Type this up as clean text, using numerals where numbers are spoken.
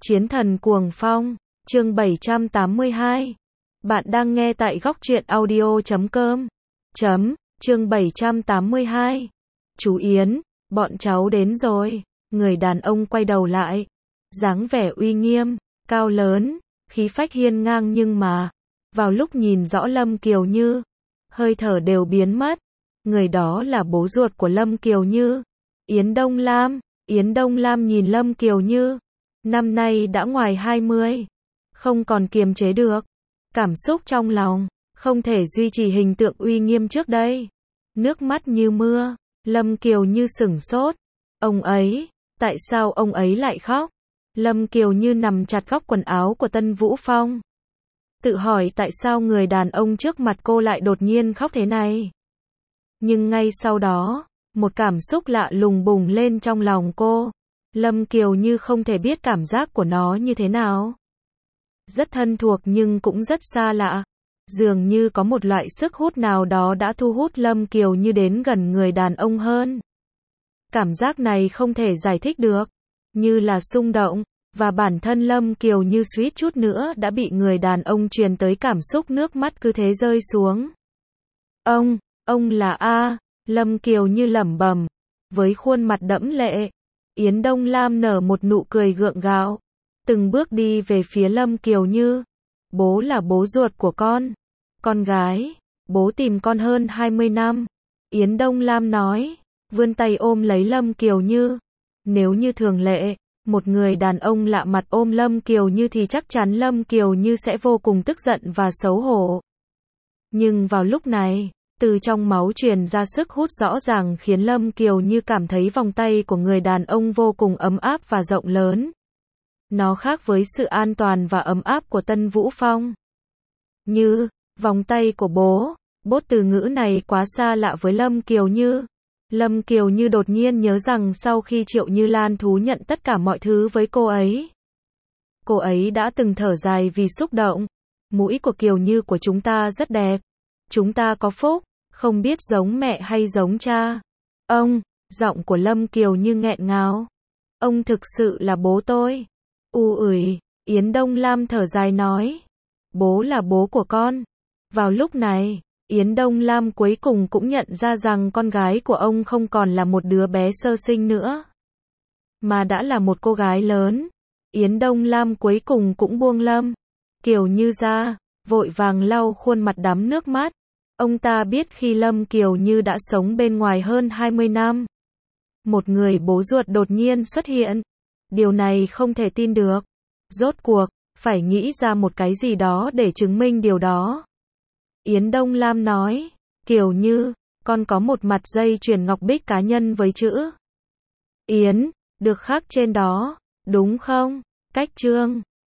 Chiến thần cuồng phong, chương 782. Bạn đang nghe tại góc truyện audio.com. Chương 782. Chú Yến, bọn cháu đến rồi. Người đàn ông quay đầu lại. Dáng vẻ uy nghiêm, cao lớn, khí phách hiên ngang nhưng mà, vào lúc nhìn rõ Lâm Kiều Như, hơi thở đều biến mất. Người đó là bố ruột của Lâm Kiều Như, Yến Đông Lam. Yến Đông Lam nhìn Lâm Kiều Như, năm nay đã ngoài 20, không còn kiềm chế được cảm xúc trong lòng, không thể duy trì hình tượng uy nghiêm trước đây. Nước mắt như mưa, Lâm Kiều Như sửng sốt. Ông ấy, tại sao ông ấy lại khóc? Lâm Kiều Như nằm chặt góc quần áo của Tân Vũ Phong, tự hỏi tại sao người đàn ông trước mặt cô lại đột nhiên khóc thế này. Nhưng ngay sau đó, một cảm xúc lạ lùng bùng lên trong lòng cô. Lâm Kiều Như không thể biết cảm giác của nó như thế nào. Rất thân thuộc nhưng cũng rất xa lạ. Dường như có một loại sức hút nào đó đã thu hút Lâm Kiều Như đến gần người đàn ông hơn. Cảm giác này không thể giải thích được, như là xung động, và bản thân Lâm Kiều Như suýt chút nữa đã bị người đàn ông truyền tới cảm xúc nước mắt cứ thế rơi xuống. Ông là A, Lâm Kiều Như lẩm bẩm, với khuôn mặt đẫm lệ. Yến Đông Lam nở một nụ cười gượng gạo, từng bước đi về phía Lâm Kiều Như. Bố là bố ruột của con gái, bố tìm con hơn 20 năm. Yến Đông Lam nói, vươn tay ôm lấy Lâm Kiều Như. Nếu như thường lệ, một người đàn ông lạ mặt ôm Lâm Kiều Như thì chắc chắn Lâm Kiều Như sẽ vô cùng tức giận và xấu hổ. Nhưng vào lúc này, từ trong máu truyền ra sức hút rõ ràng khiến Lâm Kiều Như cảm thấy vòng tay của người đàn ông vô cùng ấm áp và rộng lớn. Nó khác với sự an toàn và ấm áp của Tân Vũ Phong. Như, vòng tay của bố, từ ngữ này quá xa lạ với Lâm Kiều Như. Lâm Kiều Như đột nhiên nhớ rằng sau khi Triệu Như Lan thú nhận tất cả mọi thứ với cô ấy đã từng thở dài vì xúc động. Mũi của Kiều Như của chúng ta rất đẹp. Chúng ta có phúc, không biết giống mẹ hay giống cha. Giọng của Lâm Kiều Như nghẹn ngào. Ông thực sự là bố tôi. Yến Đông Lam thở dài nói. Bố là bố của con. Vào lúc này, Yến Đông Lam cuối cùng cũng nhận ra rằng con gái của ông không còn là một đứa bé sơ sinh nữa, mà đã là một cô gái lớn. Yến Đông Lam cuối cùng cũng buông Lâm Kiều Như ra, vội vàng lau khuôn mặt đẫm nước mắt. Ông ta biết khi Lâm Kiều Như đã sống bên ngoài hơn 20 năm, một người bố ruột đột nhiên xuất hiện. Điều này không thể tin được. Rốt cuộc, phải nghĩ ra một cái gì đó để chứng minh điều đó. Yến Đông Lam nói, Kiều Như, con có một mặt dây chuyền ngọc bích cá nhân với chữ Yến, được khắc trên đó, đúng không? Cách chương